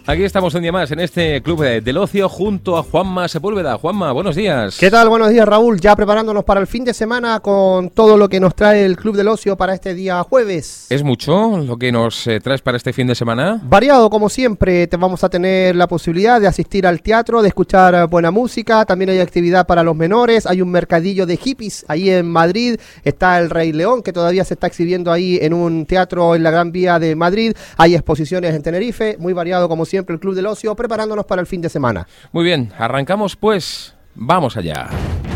Aquí estamos un día más en este Club del Ocio junto a Juanma Sepúlveda. Juanma, buenos días. ¿Qué tal? Buenos días, Raúl. Ya preparándonos para el fin de semana con todo lo que nos trae el Club del Ocio para este día jueves. ¿Es mucho lo que nos traes para este fin de semana? Variado, como siempre. Vamos a tener la posibilidad de asistir al teatro, de escuchar buena música. También hay actividad para los menores. Hay un mercadillo de hippies ahí en Madrid. Está el Rey León, que todavía se está exhibiendo ahí en un teatro en la Gran Vía de Madrid. Hay exposiciones en Tenerife. Muy variado, como siempre, el Club del Ocio, preparándonos para el fin de semana. Muy bien, arrancamos pues, vamos allá.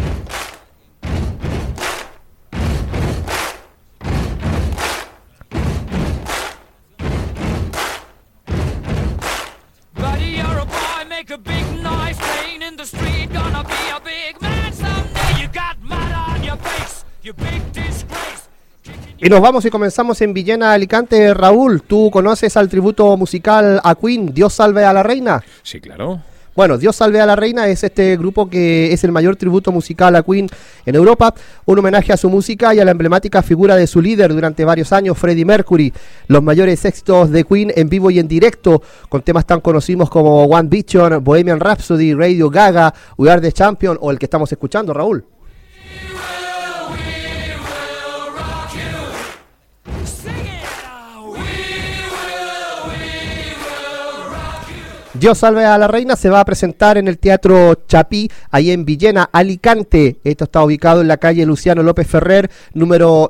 Y nos vamos y comenzamos en Villena, Alicante. Raúl, ¿tú conoces al tributo musical a Queen, Dios salve a la reina? Sí, claro. Bueno, Dios salve a la reina es este grupo que es el mayor tributo musical a Queen en Europa, un homenaje a su música y a la emblemática figura de su líder durante varios años, Freddie Mercury. Los mayores éxitos de Queen en vivo y en directo, con temas tan conocidos como One Direction, Bohemian Rhapsody, Radio Gaga, We Are the Champion o el que estamos escuchando, Raúl. Dios salve a la reina se va a presentar en el Teatro Chapí, ahí en Villena, Alicante. Esto está ubicado en la calle Luciano López Ferrer, número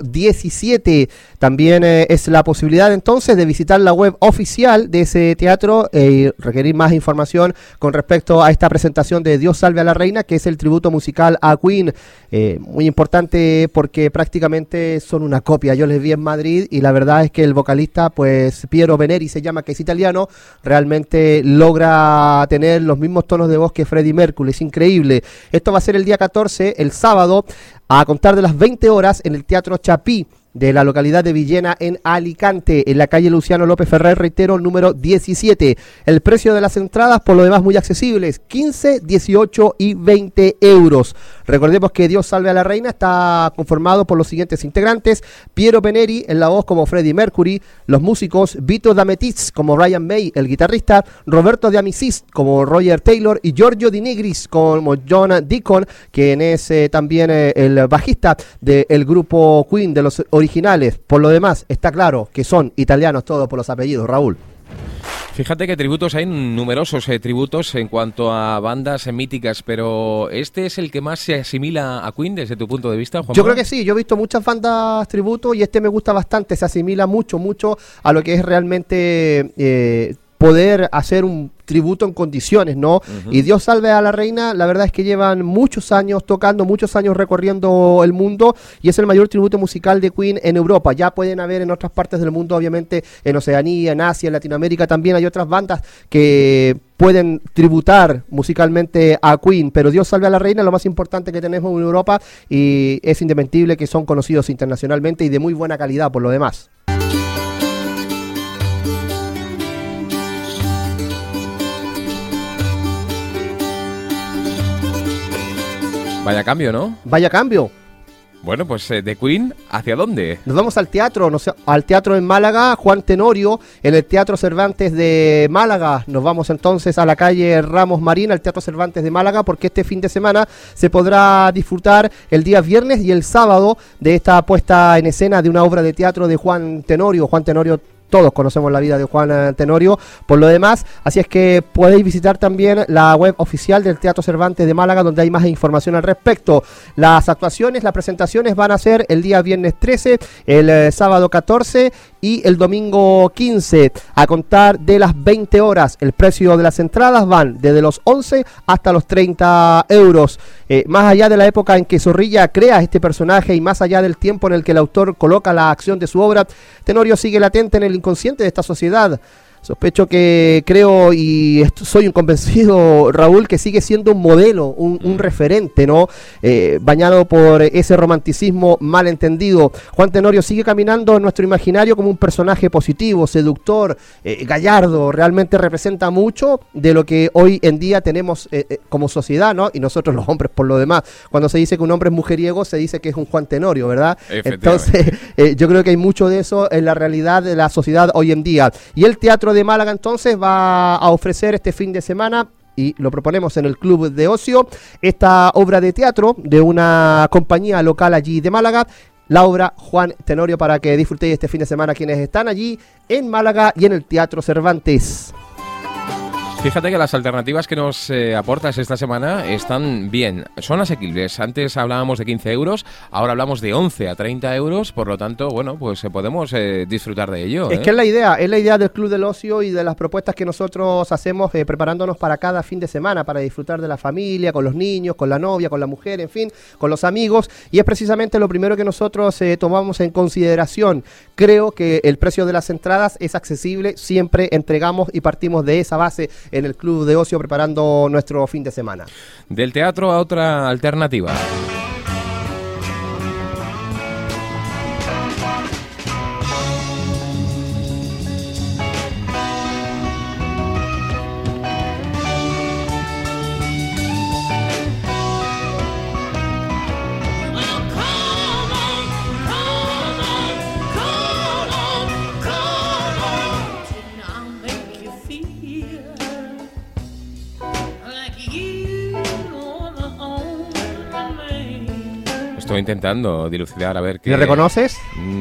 17. También es la posibilidad entonces de visitar la web oficial de ese teatro y requerir más información con respecto a esta presentación de Dios salve a la reina, que es el tributo musical a Queen. Muy importante porque prácticamente son una copia. Yo les vi en Madrid y la verdad es que el vocalista, pues Piero Veneri se llama, que es italiano, realmente logra tener los mismos tonos de voz que Freddie Mercury. Es increíble. Esto va a ser el día 14, el sábado, a contar de las 20 horas en el Teatro Chapí de la localidad de Villena en Alicante, en la calle Luciano López Ferrer, reitero, número 17. El precio de las entradas, por lo demás, muy accesibles, 15, 18 y 20 euros. Recordemos que Dios salve a la reina está conformado por los siguientes integrantes: Piero Veneri en la voz como Freddie Mercury, los músicos Vito D'Ametis como Ryan May, el guitarrista, Roberto De Amicis como Roger Taylor y Giorgio Di Nigris como John Deacon, quien es también el bajista del grupo Queen, de los originales. Por lo demás, está claro que son italianos todos por los apellidos, Raúl. Fíjate que tributos, hay numerosos tributos en cuanto a bandas míticas, pero ¿este es el que más se asimila a Queen desde tu punto de vista, Juan? Yo creo que sí, yo he visto muchas bandas tributo y este me gusta bastante, se asimila mucho a lo que es realmente poder hacer un tributo en condiciones, ¿no? Uh-huh. Y Dios salve a la reina, la verdad es que llevan muchos años tocando, muchos años recorriendo el mundo y es el mayor tributo musical de Queen en Europa. Ya pueden haber en otras partes del mundo, obviamente en Oceanía, en Asia, en Latinoamérica también hay otras bandas que pueden tributar musicalmente a Queen, pero Dios salve a la reina, lo más importante que tenemos en Europa, y es indesmentible que son conocidos internacionalmente y de muy buena calidad por lo demás. Vaya cambio, ¿no? Vaya cambio. Bueno, pues de Queen, ¿hacia dónde? Nos vamos al teatro, al teatro en Málaga, Juan Tenorio, en el Teatro Cervantes de Málaga. Nos vamos entonces a la calle Ramos Marín, al Teatro Cervantes de Málaga, porque este fin de semana se podrá disfrutar el día viernes y el sábado de esta puesta en escena de una obra de teatro de Juan Tenorio. Juan Tenorio, todos conocemos la vida de Juan Tenorio, por lo demás, así es que podéis visitar también la web oficial del Teatro Cervantes de Málaga, donde hay más información al respecto. Las actuaciones, las presentaciones van a ser el día viernes 13, el sábado 14 y el domingo 15, a contar de las 20 horas. El precio de las entradas van desde los 11 hasta los 30 euros. Más allá de la época en que Zorrilla crea este personaje y más allá del tiempo en el que el autor coloca la acción de su obra, Tenorio sigue latente en el inconsciente de esta sociedad. Sospecho que creo y soy un convencido, Raúl, que sigue siendo un modelo, un referente, ¿no? Bañado por ese romanticismo mal entendido. Juan Tenorio sigue caminando en nuestro imaginario como un personaje positivo, seductor, gallardo. Realmente representa mucho de lo que hoy en día tenemos como sociedad, ¿no? Y nosotros los hombres por lo demás. Cuando se dice que un hombre es mujeriego, se dice que es un Juan Tenorio, ¿verdad? Entonces, yo creo que hay mucho de eso en la realidad de la sociedad hoy en día. Y el Teatro Teatro de Málaga entonces va a ofrecer este fin de semana, y lo proponemos en el Club de Ocio, esta obra de teatro de una compañía local allí de Málaga, la obra Juan Tenorio, para que disfrutéis este fin de semana quienes están allí en Málaga y en el Teatro Cervantes. Fíjate que las alternativas que nos aportas esta semana están bien, son asequibles. Antes hablábamos de 15 euros, ahora hablamos de 11 a 30 euros, por lo tanto, bueno, pues podemos disfrutar de ello. Es que es la idea del Club del Ocio y de las propuestas que nosotros hacemos preparándonos para cada fin de semana, para disfrutar de la familia, con los niños, con la novia, con la mujer, en fin, con los amigos, y es precisamente lo primero que nosotros tomamos en consideración. Creo que el precio de las entradas es accesible, siempre entregamos y partimos de esa base en el Club de Ocio preparando nuestro fin de semana. Del teatro a otra alternativa. Estoy intentando dilucidar a ver qué... ¿Le reconoces?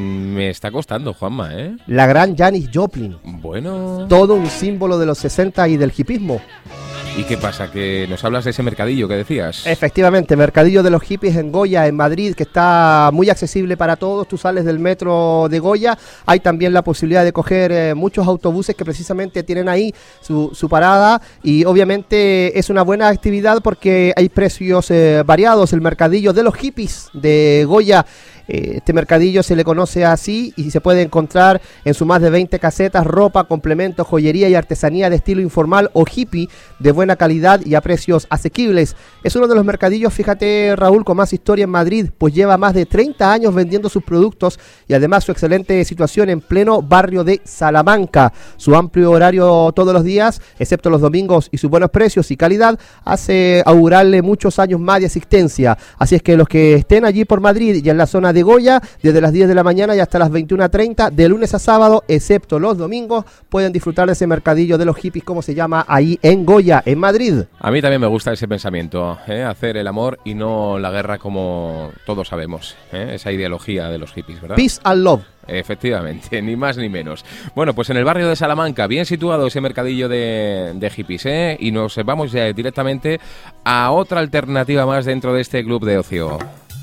Me está costando, Juanma, ¿eh? La gran Janis Joplin. Bueno... Todo un símbolo de los 60 y del hipismo. ¿Y qué pasa? ¿Que nos hablas de ese mercadillo que decías? Efectivamente, mercadillo de los hippies en Goya, en Madrid, que está muy accesible para todos. Tú sales del metro de Goya, hay también la posibilidad de coger muchos autobuses que precisamente tienen ahí su parada, y obviamente es una buena actividad porque hay precios variados. El mercadillo de los hippies de Goya, este mercadillo se le conoce así y se puede encontrar en sus más de 20 casetas ropa, complementos, joyería y artesanía de estilo informal o hippie de buena calidad y a precios asequibles. Es uno de los mercadillos, fíjate, Raúl, con más historia en Madrid, pues lleva más de 30 años vendiendo sus productos y además su excelente situación en pleno barrio de Salamanca. Su amplio horario todos los días, excepto los domingos, y sus buenos precios y calidad hace augurarle muchos años más de asistencia. Así es que los que estén allí por Madrid y en la zona de Goya, desde las 10 de la mañana y hasta las 21:30, de lunes a sábado, excepto los domingos, pueden disfrutar de ese mercadillo de los hippies, como se llama, ahí en Goya, en Madrid. A mí también me gusta ese pensamiento, hacer el amor y no la guerra, como todos sabemos, esa ideología de los hippies, ¿verdad? Peace and love. Efectivamente, ni más ni menos. Bueno, pues en el barrio de Salamanca, bien situado ese mercadillo de hippies, y nos vamos ya directamente a otra alternativa más dentro de este club de ocio.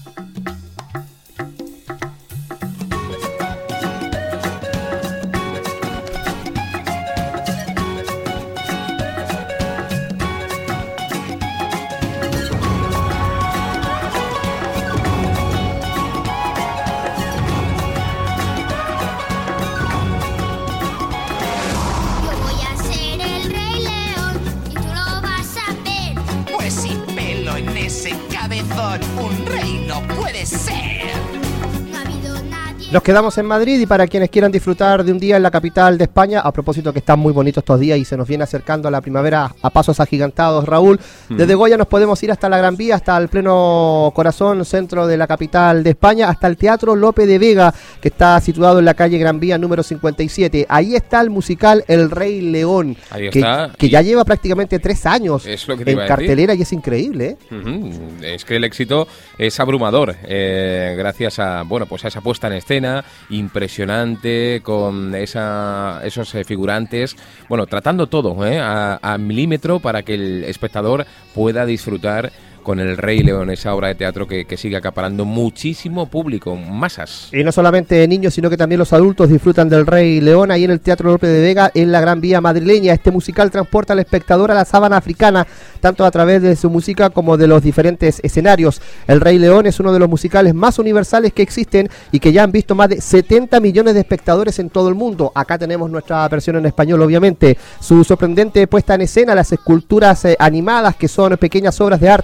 Nos quedamos en Madrid, y para quienes quieran disfrutar de un día en la capital de España, a propósito que están muy bonitos estos días y se nos viene acercando a la primavera a pasos agigantados, Raúl, desde Goya nos podemos ir hasta la Gran Vía, hasta el pleno corazón centro de la capital de España, hasta el Teatro Lope de Vega, que está situado en la calle Gran Vía número 57. Ahí está el musical El Rey León, que ya lleva prácticamente 3 años en cartelera, y es increíble, ¿eh? Es que el éxito es abrumador, gracias a, bueno, pues a esa puesta en escena impresionante, con esos figurantes, bueno, tratando todo a milímetro para que el espectador pueda disfrutar con El Rey León, esa obra de teatro que sigue acaparando muchísimo público, masas. Y no solamente niños, sino que también los adultos disfrutan del Rey León ahí en el Teatro Lope de Vega, en la Gran Vía madrileña. Este musical transporta al espectador a la sabana africana, tanto a través de su música como de los diferentes escenarios. El Rey León es uno de los musicales más universales que existen y que ya han visto más de 70 millones de espectadores en todo el mundo. Acá tenemos nuestra versión en español, obviamente. Su sorprendente puesta en escena, las esculturas animadas, que son pequeñas obras de arte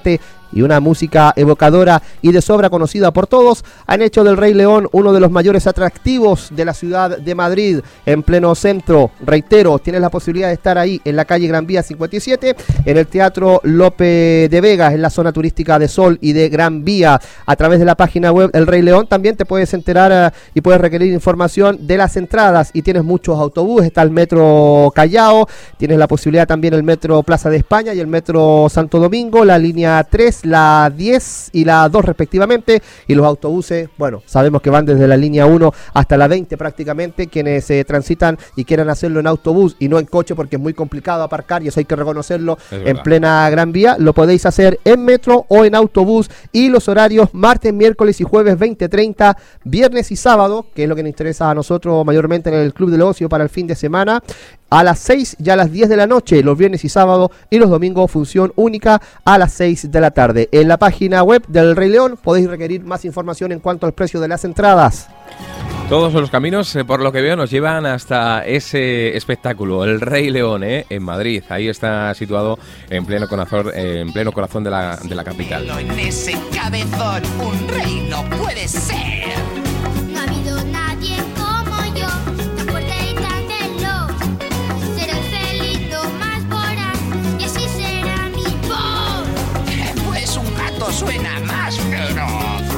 y una música evocadora y de sobra conocida por todos han hecho del Rey León uno de los mayores atractivos de la ciudad de Madrid, en pleno centro. Reitero, tienes la posibilidad de estar ahí en la calle Gran Vía 57, en el Teatro Lope de Vega, en la zona turística de Sol y de Gran Vía. A través de la página web El Rey León también te puedes enterar y puedes requerir información de las entradas, y tienes muchos autobuses. Está el metro Callao, tienes la posibilidad también el metro Plaza de España y el metro Santo Domingo, la línea 3, la 10 y la 2 respectivamente, y los autobuses, bueno, sabemos que van desde la línea 1 hasta la 20 prácticamente. Quienes transitan y quieran hacerlo en autobús y no en coche, porque es muy complicado aparcar y eso hay que reconocerlo en plena Gran Vía, lo podéis hacer en metro o en autobús, y los horarios martes, miércoles y jueves 20:30, viernes y sábado, que es lo que nos interesa a nosotros mayormente en el Club del Ocio para el fin de semana, a las 6 y a las 10 de la noche, los viernes y sábados, y los domingos función única a las 6 de la tarde. En la página web del Rey León podéis requerir más información en cuanto al precio de las entradas. Todos los caminos, por lo que veo, nos llevan hasta ese espectáculo, el Rey León, en Madrid. Ahí está situado en pleno corazón de la capital. En ese cabezón, un rey no puede ser. No ha habido nadie como yo, tan fuerte y tan veloz. Seré el felino más voraz y así será mi voz. Pues un gato suena más feroz.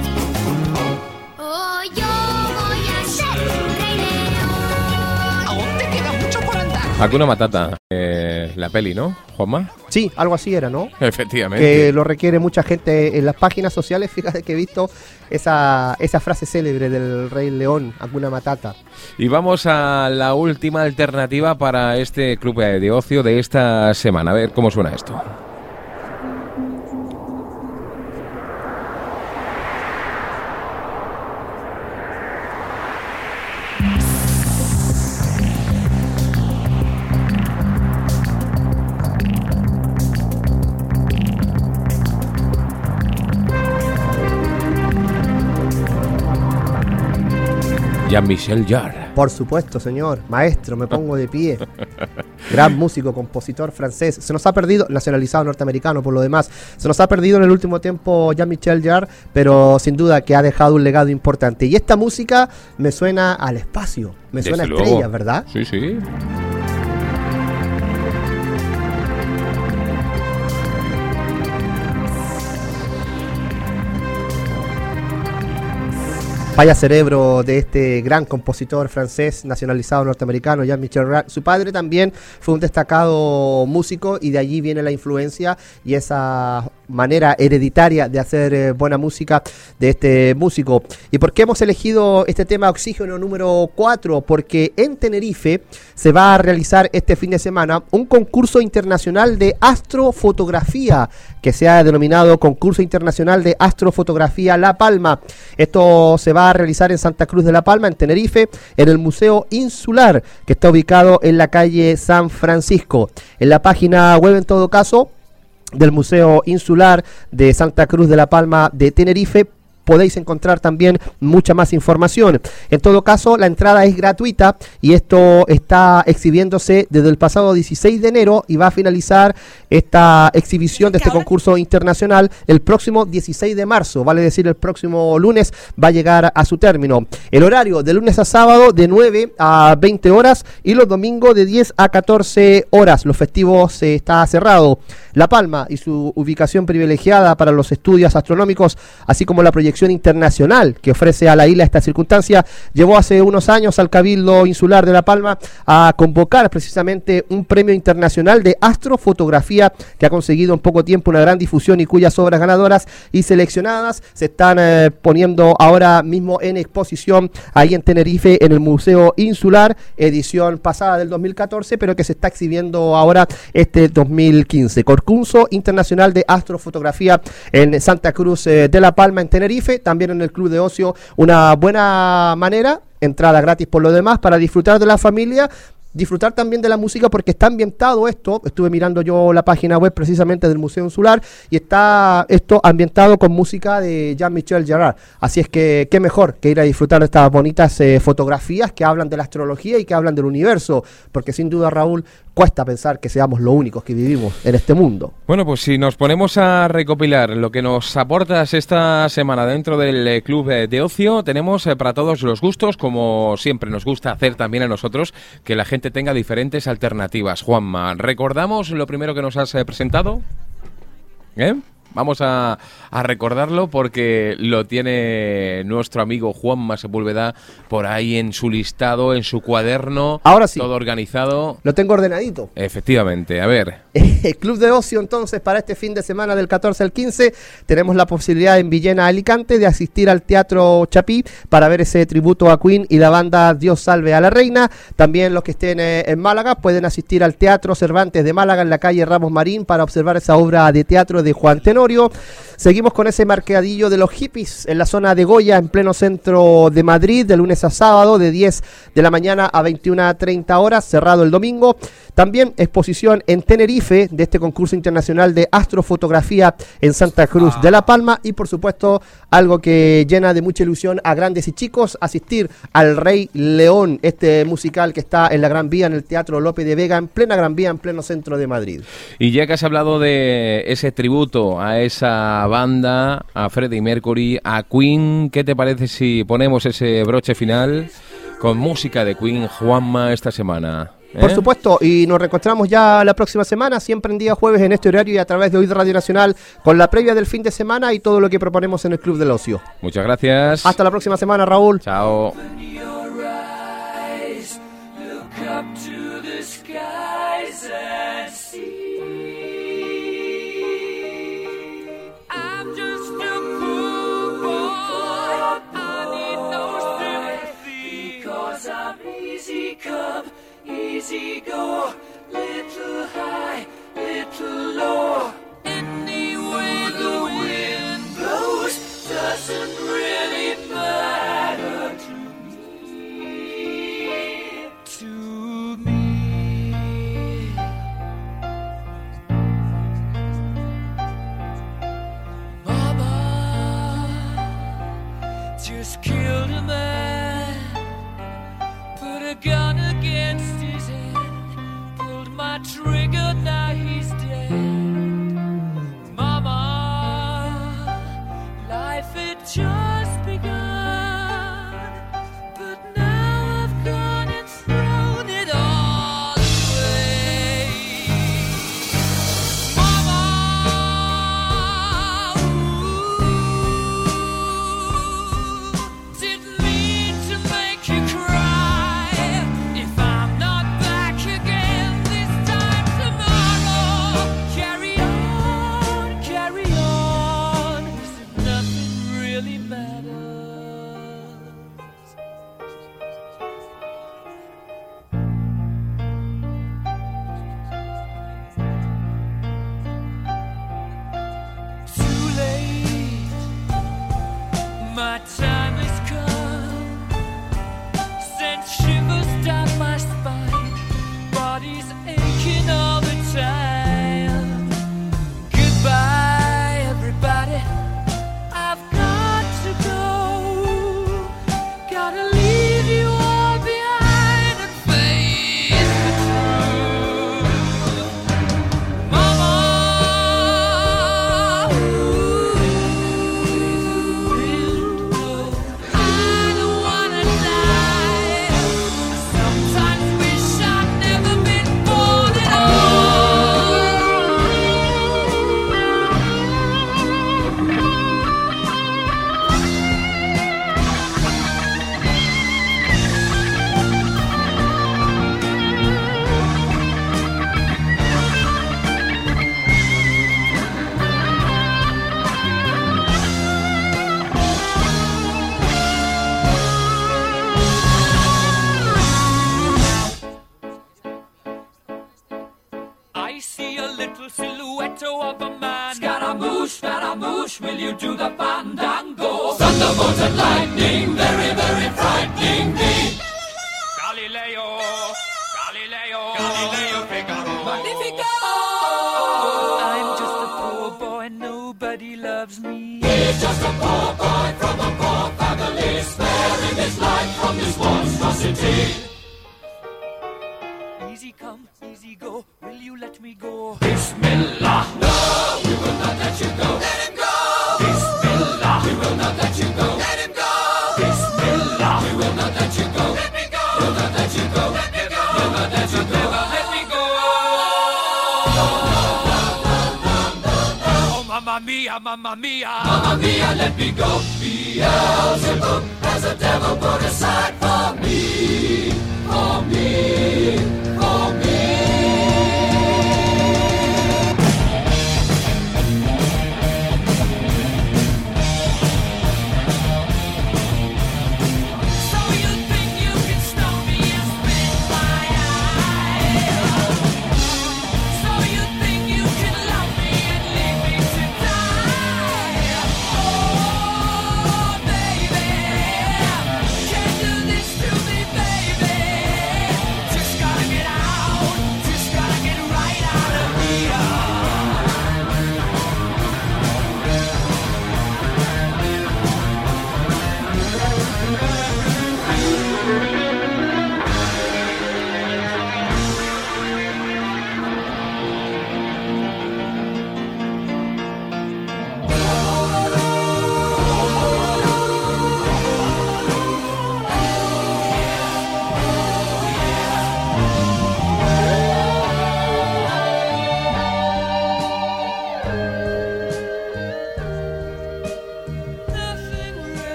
Oh, yo voy a ser un rey león. Aún te queda mucho por andar. Hakuna Matata, la peli, ¿no, Juanma? Sí, algo así era, ¿no? Efectivamente. Que lo requiere mucha gente en las páginas sociales. Fíjate que he visto esa frase célebre del Rey León, Hakuna Matata. Y vamos a la última alternativa para este club de ocio de esta semana. A ver cómo suena esto. Jean-Michel Jarre. Por supuesto, señor. Maestro, me pongo de pie. Gran músico, compositor francés. Se nos ha perdido, nacionalizado norteamericano por lo demás. Se nos ha perdido en el último tiempo Jean-Michel Jarre, pero sin duda que ha dejado un legado importante. Y esta música me suena al espacio, me suena a estrellas, ¿verdad? Sí, sí. Vaya cerebro de este gran compositor francés nacionalizado norteamericano, Jean-Michel Jarre. Su padre también fue un destacado músico y de allí viene la influencia y esa manera hereditaria de hacer buena música de este músico. ¿Y por qué hemos elegido este tema Oxígeno número 4? Porque en Tenerife se va a realizar este fin de semana un concurso internacional de astrofotografía que se ha denominado Concurso Internacional de Astrofotografía La Palma. Esto se va a realizar en Santa Cruz de La Palma, en Tenerife, en el Museo Insular, que está ubicado en la calle San Francisco. En la página web, en todo caso, del Museo Insular de Santa Cruz de La Palma de Tenerife, podéis encontrar también mucha más información. En todo caso, la entrada es gratuita y esto está exhibiéndose desde el pasado 16 de enero y va a finalizar esta exhibición de este concurso internacional el próximo 16 de marzo, vale decir el próximo lunes va a llegar a su término. El horario de lunes a sábado de 9 a 20 horas y los domingos de 10 a 14 horas. Los festivos está cerrado. La Palma y su ubicación privilegiada para los estudios astronómicos, así como la proyección internacional que ofrece a la isla esta circunstancia, llevó hace unos años al Cabildo Insular de La Palma a convocar precisamente un premio internacional de astrofotografía que ha conseguido en poco tiempo una gran difusión y cuyas obras ganadoras y seleccionadas se están poniendo ahora mismo en exposición ahí en Tenerife en el Museo Insular, edición pasada del 2014, pero que se está exhibiendo ahora este 2015. Concurso Internacional de Astrofotografía en Santa Cruz de La Palma, en Tenerife. También en el Club de Ocio, una buena manera, entrada gratis por lo demás, para disfrutar de la familia, disfrutar también de la música, porque está ambientado esto, estuve mirando yo la página web precisamente del Museo Insular, y está esto ambientado con música de Jean-Michel Jarre, así es que qué mejor que ir a disfrutar de estas bonitas fotografías que hablan de la astrología y que hablan del universo, porque sin duda, Raúl, cuesta pensar que seamos los únicos que vivimos en este mundo. Bueno, pues si nos ponemos a recopilar lo que nos aportas esta semana dentro del Club de Ocio, tenemos para todos los gustos, como siempre nos gusta hacer también a nosotros, que la gente tenga diferentes alternativas. Juanma, ¿recordamos lo primero que nos has presentado? Vamos a recordarlo porque lo tiene nuestro amigo Juanma Sepúlveda por ahí en su listado, en su cuaderno. Ahora sí. Todo organizado. Lo tengo ordenadito. Efectivamente, a ver. Club de Ocio, entonces, para este fin de semana del 14 al 15, tenemos la posibilidad en Villena, Alicante, de asistir al Teatro Chapí para ver ese tributo a Queen y la banda Dios salve a la reina. También los que estén en Málaga pueden asistir al Teatro Cervantes de Málaga en la calle Ramos Marín para observar esa obra de teatro de Juan Tenorio. Seguimos con ese mercadillo de los hippies en la zona de Goya, en pleno centro de Madrid, de lunes a sábado, de 10 de la mañana a 21:30 horas, cerrado el domingo. También exposición en Tenerife de este concurso internacional de astrofotografía en Santa Cruz de La Palma. Y por supuesto, algo que llena de mucha ilusión a grandes y chicos, asistir al Rey León, este musical que está en la Gran Vía, en el Teatro Lope de Vega, en plena Gran Vía, en pleno centro de Madrid. Y ya que has hablado de ese tributo a esa banda, a Freddie Mercury, a Queen, ¿qué te parece si ponemos ese broche final con música de Queen, Juanma, esta semana? Por supuesto, y nos reencontramos ya la próxima semana, siempre en día jueves en este horario y a través de Oíd Radio Nacional, con la previa del fin de semana y todo lo que proponemos en el Club del Ocio. Muchas gracias. Hasta la próxima semana, Raúl. Chao. Easy go, little high, little low. Any way the wind blows doesn't really matter to me. To me. Mama just killed a man, put a gun against his head. My trigger, now he's dead. Mama, life had just begun, but now I've gone and thrown it all away. Mama, didn't mean to make you cry. If I'm not back again my time has come, sent shivers down my spine, body's aching all the time. Goodbye, everybody, I've got to go, gotta leave you all behind and face the truth. Mama, I see a little silhouette of a man. Scaramouche, will you do the fandango? Thunderbolt and lightning, very, very frightening me. Galileo, Figaro. Magnifico! I'm just a poor boy, nobody loves me. He's just a poor boy from a poor family, sparing his life from this monstrosity. Easy come, Easy go, will you let me go? Bismillah, no, we will not let you go. Let him go. Bismillah, we will not let you go. Let him go. Bismillah, we will not let you go. Let me go. We'll not let you go. Let me go. We'll not let you go. Let me go. Oh, mamma mia, mamma mia. Mamma mia, let me go. Beelzebub has a devil put aside.